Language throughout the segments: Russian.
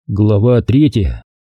Глава 3.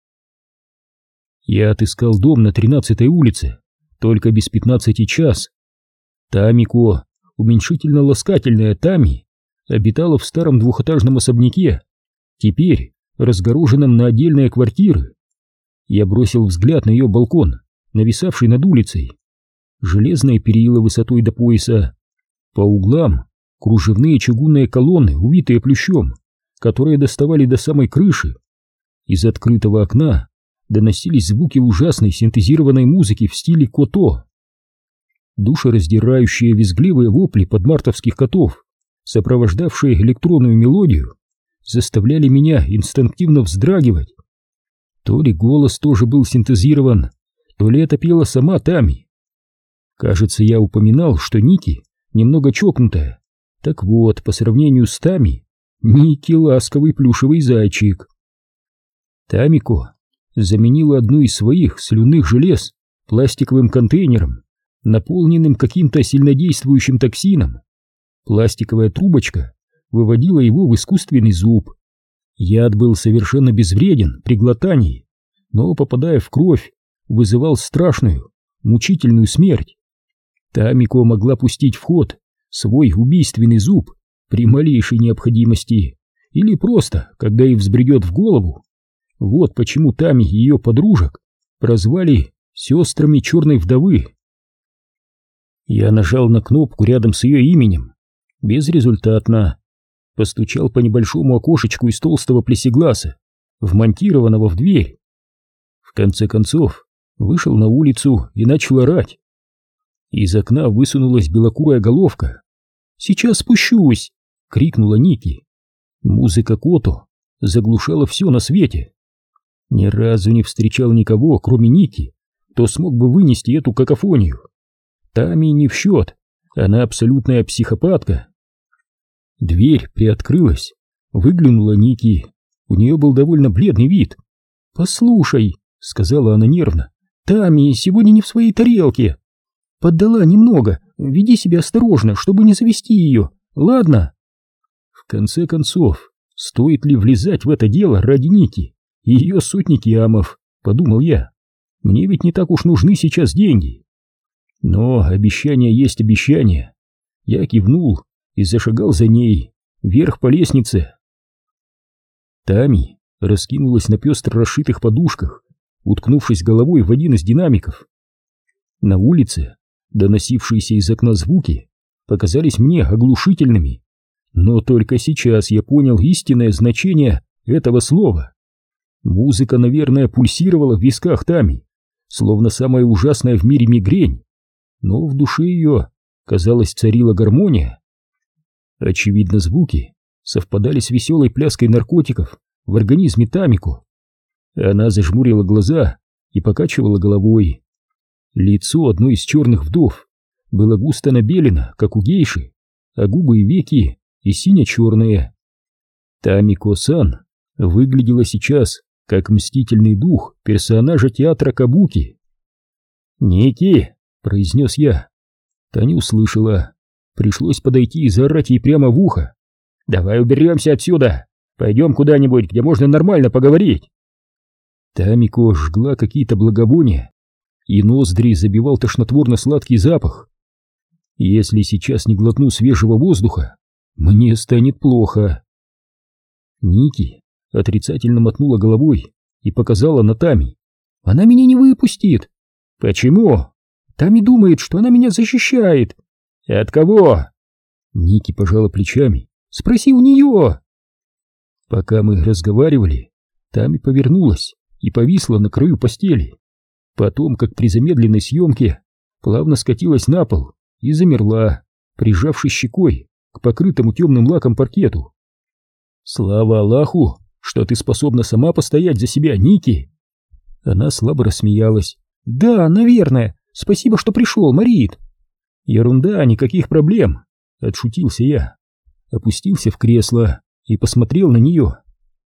Я отыскал дом на 13-й улице, только без 15 час. Тамико, уменьшительно-ласкательная Тами, обитала в старом двухэтажном особняке, теперь разгороженном на отдельные квартиры. Я бросил взгляд на ее балкон, нависавший над улицей. Железные перила высотой до пояса. По углам кружевные чугунные колонны, увитые плющом, которые доставали до самой крыши. Из открытого окна доносились звуки ужасной синтезированной музыки в стиле кото. Душераздирающие визгливые вопли подмартовских котов, сопровождавшие электронную мелодию, заставляли меня инстинктивно вздрагивать. То ли голос тоже был синтезирован, то ли это пела сама Тами. Кажется, я упоминал, что Ники немного чокнутая. Так вот, по сравнению с Тами, Ники ласковый плюшевый зайчик. Тамико заменила одну из своих слюнных желез пластиковым контейнером, наполненным каким-то сильнодействующим токсином. Пластиковая трубочка выводила его в искусственный зуб. Яд был совершенно безвреден при глотании, но, попадая в кровь, вызывал страшную, мучительную смерть. Тамико могла пустить в ход свой убийственный зуб при малейшей необходимости или просто, когда ей взбредет в голову. Вот почему Тами и ее подружек прозвали сестрами черной вдовы. Я нажал на кнопку рядом с ее именем. Безрезультатно. Постучал по небольшому окошечку из толстого плексигласа, вмонтированного в дверь. В конце концов, вышел на улицу и начал орать. Из окна высунулась белокурая головка. «Сейчас спущусь!» — крикнула Ники. Музыка кото заглушала все на свете. Ни разу не встречал никого, кроме Ники, кто смог бы вынести эту какофонию. Тами не в счет, она абсолютная психопатка. Дверь приоткрылась, выглянула Ники, у нее был довольно бледный вид. «Послушай», — сказала она нервно, — «Тами сегодня не в своей тарелке. Поддала немного, веди себя осторожно, чтобы не завести ее, ладно?» В конце концов, стоит ли влезать в это дело ради Ники и ее сотни киамов, подумал я. Мне ведь не так уж нужны сейчас деньги. Но обещание есть обещание. Я кивнул и зашагал за ней, вверх по лестнице. Тами раскинулась на пестро расшитых подушках, уткнувшись головой в один из динамиков. На улице доносившиеся из окна звуки показались мне оглушительными, но только сейчас я понял истинное значение этого слова. Музыка, наверное, пульсировала в висках Тами, словно самая ужасная в мире мигрень, но в душе ее, казалось, царила гармония. Очевидно, звуки совпадали с веселой пляской наркотиков в организме Тамико. Она зажмурила глаза и покачивала головой. Лицо одной из черных вдов было густо набелено, как у гейши, а губы и веки и сине-черные. Тамико-сан выглядела сейчас как мстительный дух персонажа театра кабуки. «Ники!» — произнес я. Та не услышала. Пришлось подойти и заорать ей прямо в ухо. «Давай уберемся отсюда! Пойдем куда-нибудь, где можно нормально поговорить!» Тамико жгла какие-то благовония, и ноздри забивал тошнотворно-сладкий запах. Если сейчас не глотну свежего воздуха, мне станет плохо. Ники отрицательно мотнула головой и показала на Тами. «Она меня не выпустит!» «Почему?» «Тами думает, что она меня защищает!» «От кого?» Ники пожала плечами. «Спроси у нее!» Пока мы разговаривали, Тами повернулась и повисла на краю постели. Потом, как при замедленной съемке, плавно скатилась на пол и замерла, прижавшись щекой к покрытому темным лаком паркету. «Слава Аллаху, что ты способна сама постоять за себя, Ники!» Она слабо рассмеялась. «Да, наверное. Спасибо, что пришел, Марит». «Ерунда, никаких проблем», — отшутился я. Опустился в кресло и посмотрел на нее.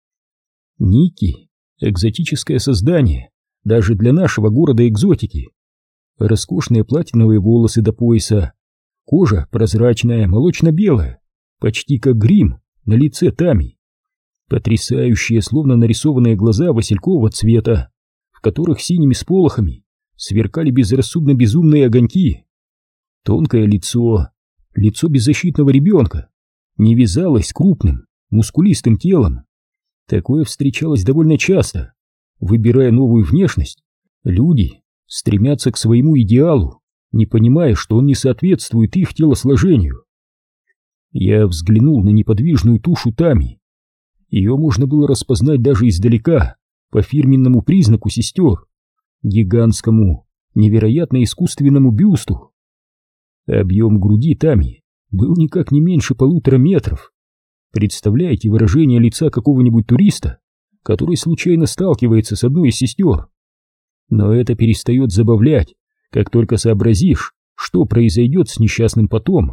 Ники — экзотическое создание, даже для нашего города экзотики. Роскошные платиновые волосы до пояса, кожа прозрачная, молочно-белая, почти как грим на лице Тами. Потрясающие, словно нарисованные глаза василькового цвета, в которых синими сполохами сверкали безрассудно безумные огоньки. Тонкое лицо, лицо беззащитного ребенка, не вязалось с крупным, мускулистым телом. Такое встречалось довольно часто. Выбирая новую внешность, люди стремятся к своему идеалу, не понимая, что он не соответствует их телосложению. Я взглянул на неподвижную тушу Тами. Ее можно было распознать даже издалека, по фирменному признаку сестер, гигантскому, невероятно искусственному бюсту. Объем груди Тами был никак не меньше 1,5 метров. Представляете выражение лица какого-нибудь туриста, который случайно сталкивается с одной из сестер? Но это перестает забавлять, как только сообразишь, что произойдет с несчастным потом.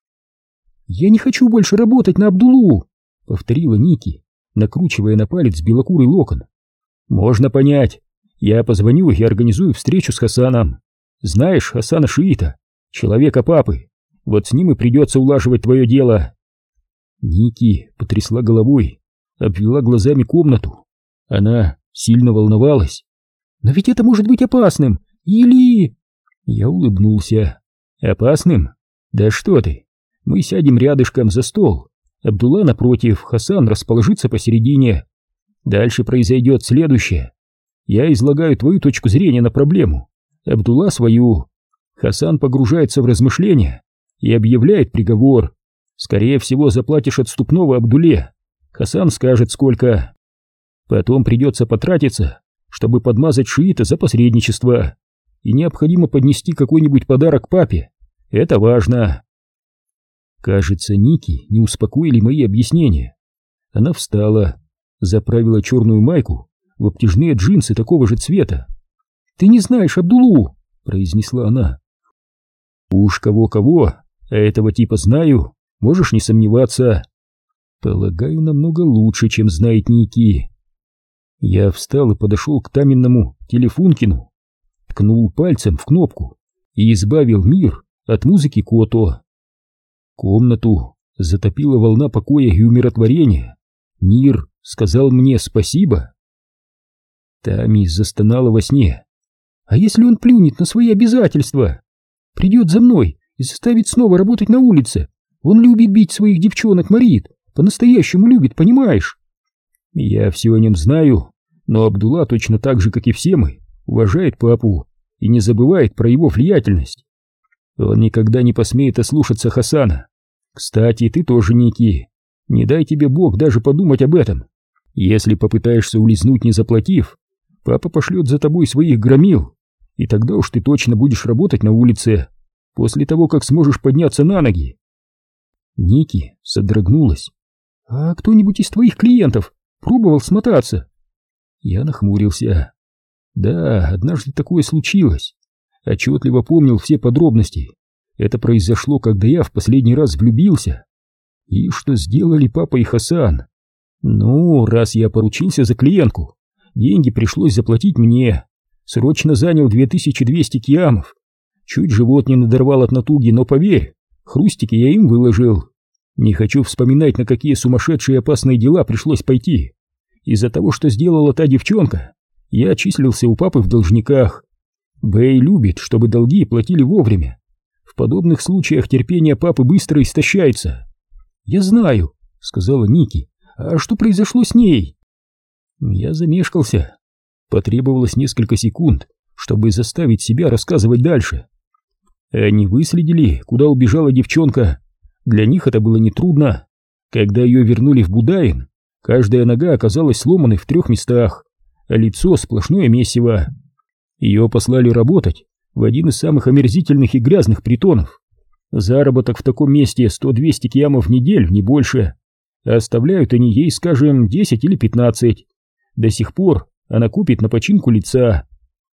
«Я не хочу больше работать на Абдулу», — повторила Ники, накручивая на палец белокурый локон. «Можно понять. Я позвоню и организую встречу с Хасаном. Знаешь Хасана Шиита, человека папы. Вот с ним и придется улаживать твое дело». Ники потрясла головой, обвела глазами комнату. Она сильно волновалась. «Но ведь это может быть опасным. Или...» Я улыбнулся. «Опасным? Да что ты. Мы сядем рядышком за стол. Абдулла напротив, Хасан расположится посередине. Дальше произойдет следующее. Я излагаю твою точку зрения на проблему, Абдулла свою. Хасан погружается в размышления и объявляет приговор. Скорее всего, заплатишь отступного Абдулле. Хасан скажет сколько. Потом придется потратиться, чтобы подмазать шиита за посредничество. И необходимо поднести какой-нибудь подарок папе. Это важно». Кажется, Ники не успокоили мои объяснения. Она встала, заправила черную майку в обтяжные джинсы такого же цвета. «Ты не знаешь Абдуллу», — произнесла она. «Уж кого-кого, а этого типа знаю, можешь не сомневаться. Полагаю, намного лучше, чем знает Ники». Я встал и подошел к Таминному телефункину, ткнул пальцем в кнопку и избавил мир от музыки Кото. Комнату затопила волна покоя и умиротворения. Мир сказал мне спасибо. Тами застонала во сне. «А если он плюнет на свои обязательства? Придет за мной и заставит снова работать на улице? Он любит бить своих девчонок, Марит, по-настоящему любит, понимаешь?» «Я все о нем знаю, но Абдулла точно так же, как и все мы, уважает папу и не забывает про его влиятельность. Он никогда не посмеет ослушаться Хасана. Кстати, ты тоже, Ники, не дай тебе Бог даже подумать об этом. Если попытаешься улизнуть, не заплатив, папа пошлет за тобой своих громил, и тогда уж ты точно будешь работать на улице, после того, как сможешь подняться на ноги». Ники содрогнулась. «А кто-нибудь из твоих клиентов пробовал смотаться?» Я нахмурился. Да, однажды такое случилось. Отчетливо помнил все подробности. Это произошло, когда я в последний раз влюбился. И что сделали папа и Хасан? Ну, раз я поручился за клиентку, деньги пришлось заплатить мне. Срочно занял 2200 киамов. Чуть живот не надорвал от натуги, но поверь, хрустики я им выложил. Не хочу вспоминать, на какие сумасшедшие опасные дела пришлось пойти. Из-за того, что сделала та девчонка, я числился у папы в должниках. Бэй любит, чтобы долги платили вовремя. В подобных случаях терпение папы быстро истощается. «Я знаю», — сказала Ники. «А что произошло с ней?» Я замешкался. Потребовалось несколько секунд, чтобы заставить себя рассказывать дальше. Они выследили, куда убежала девчонка. Для них это было нетрудно. Когда ее вернули в Будаин, каждая нога оказалась сломанной в 3 местах, а лицо сплошное месиво. Ее послали работать в один из самых омерзительных и грязных притонов. Заработок в таком месте 100-200 киамов в неделю, не больше. А оставляют они ей, скажем, 10 или 15. До сих пор она купит на починку лица.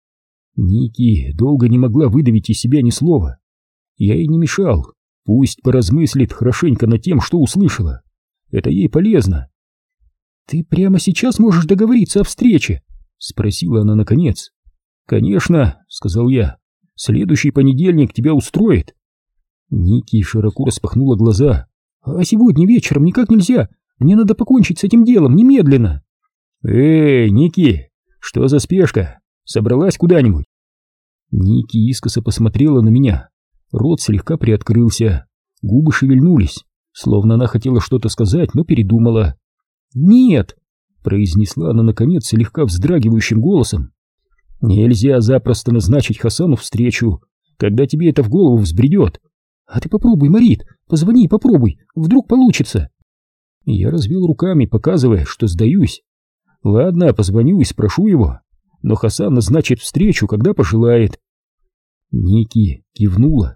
Ники долго не могла выдавить из себя ни слова. Я ей не мешал. Пусть поразмыслит хорошенько над тем, что услышала. Это ей полезно. «Ты прямо сейчас можешь договориться о встрече?» — спросила она наконец. «Конечно», — сказал я. «Следующий понедельник тебя устроит?» Ники широко распахнула глаза. «А сегодня вечером никак нельзя? Мне надо покончить с этим делом немедленно. Эй, Ники, что за спешка? Собралась куда-нибудь? Ники искоса посмотрела на меня. Рот слегка приоткрылся, губы шевельнулись, словно она хотела что-то сказать, но передумала. «Нет», — произнесла она наконец слегка вздрагивающим голосом. «Нельзя запросто назначить Хасану встречу, когда тебе это в голову взбредет. А ты попробуй, Марит, позвони и попробуй, вдруг получится». Я развел руками, показывая, что сдаюсь. «Ладно, позвоню и спрошу его, но Хасан назначит встречу, когда пожелает». Ники кивнула.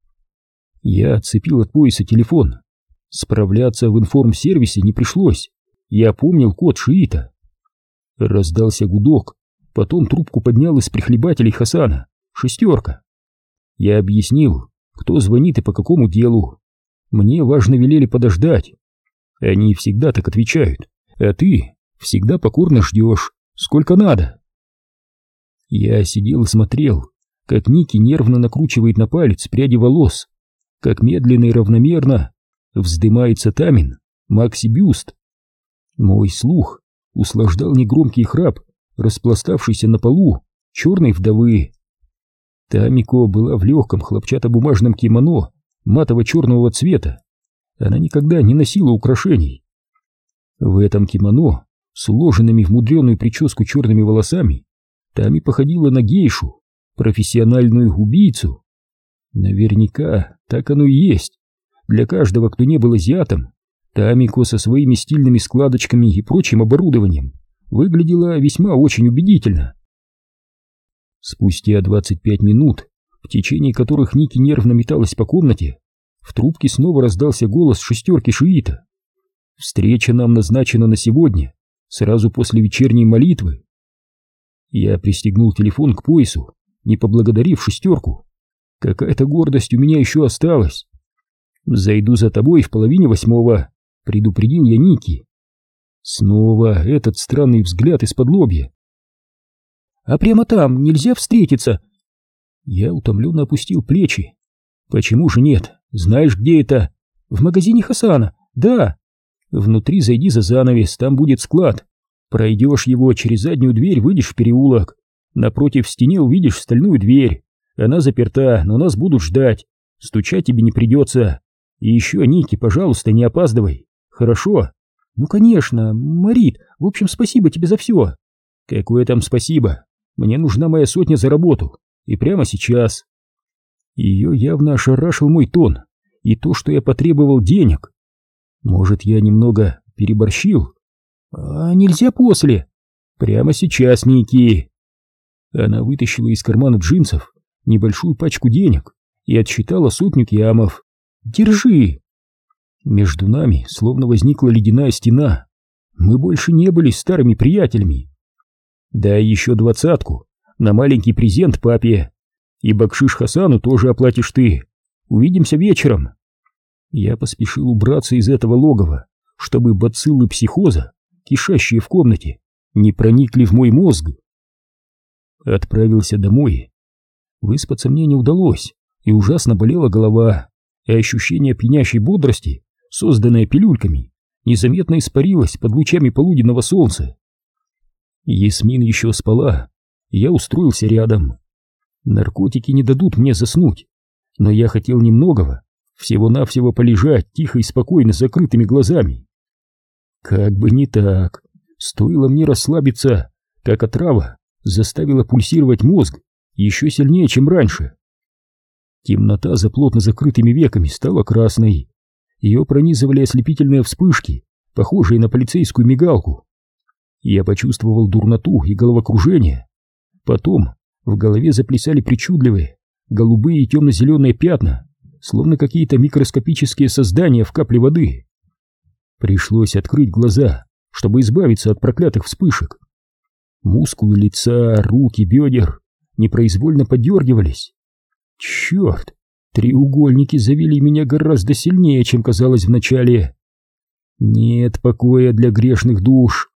Я отцепил от пояса телефон. Справляться в информсервисе не пришлось. Я помнил код шиита. Раздался гудок, потом трубку поднял из прихлебателей Хасана. 6. Я объяснил, кто звонит и по какому делу. Мне важно велели подождать. Они всегда так отвечают, а ты всегда покорно ждешь, сколько надо. Я сидел и смотрел, как Ники нервно накручивает на палец пряди волос, как медленно и равномерно вздымается Тамин, Макси Бюст. Мой слух услаждал негромкий храп, распластавшийся на полу черной вдовы. Тамико была в легком хлопчатобумажном кимоно матово-черного цвета. Она никогда не носила украшений. В этом кимоно, с уложенными в мудреную прическу черными волосами, Тами походила на гейшу, профессиональную убийцу. Наверняка так оно и есть. Для каждого, кто не был азиатом, Тамико со своими стильными складочками и прочим оборудованием выглядела весьма очень убедительно. Спустя 25 минут, в течение которых Ники нервно металась по комнате, в трубке снова раздался голос 6 шиита. «Встреча нам назначена на сегодня, сразу после вечерней молитвы». Я пристегнул телефон к поясу, не поблагодарив 6. Какая-то гордость у меня еще осталась. «Зайду за тобой в 7:30, — предупредил я Ники. Снова этот странный взгляд из-под лобья. «А прямо там нельзя встретиться?» Я утомленно опустил плечи. «Почему же нет? Знаешь, где это?» «В магазине Хасана, да». «Внутри зайди за занавес, там будет склад. Пройдешь его, через заднюю дверь выйдешь в переулок. Напротив в стене увидишь стальную дверь. Она заперта, но нас будут ждать. Стучать тебе не придется. И еще, Ники, пожалуйста, не опаздывай. Хорошо?» «Ну, конечно, Марит, в общем, спасибо тебе за все». «Какое там спасибо? Мне нужна моя 100 за работу. И прямо сейчас». Ее явно ошарашил мой тон и то, что я потребовал денег. Может, я немного переборщил? «А нельзя после?» «Прямо сейчас, Ники». Она вытащила из кармана джинсов небольшую пачку денег и отсчитала 100 киамов. «Держи». Между нами словно возникла ледяная стена. Мы больше не были старыми приятелями. «Дай еще 20 на маленький презент папе. И бакшиш Хасану тоже оплатишь ты. Увидимся вечером». Я поспешил убраться из этого логова, чтобы бациллы психоза, кишащие в комнате, не проникли в мой мозг. Отправился домой. Выспаться мне не удалось, и ужасно болела голова, и ощущение пьянящей бодрости, созданное пилюльками, незаметно испарилось под лучами полуденного солнца. Ясмин еще спала, и я устроился рядом. Наркотики не дадут мне заснуть, но я хотел немногого, всего-навсего полежать тихо и спокойно с закрытыми глазами. Как бы не так, стоило мне расслабиться, как отрава заставила пульсировать мозг еще сильнее, чем раньше. Темнота за плотно закрытыми веками стала красной. Ее пронизывали ослепительные вспышки, похожие на полицейскую мигалку. Я почувствовал дурноту и головокружение. Потом в голове заплясали причудливые голубые и темно-зеленые пятна, словно какие-то микроскопические создания в капле воды. Пришлось открыть глаза, чтобы избавиться от проклятых вспышек. Мускулы лица, руки, бедер непроизвольно подергивались. Черт, треугольники завели меня гораздо сильнее, чем казалось вначале. Нет покоя для грешных душ.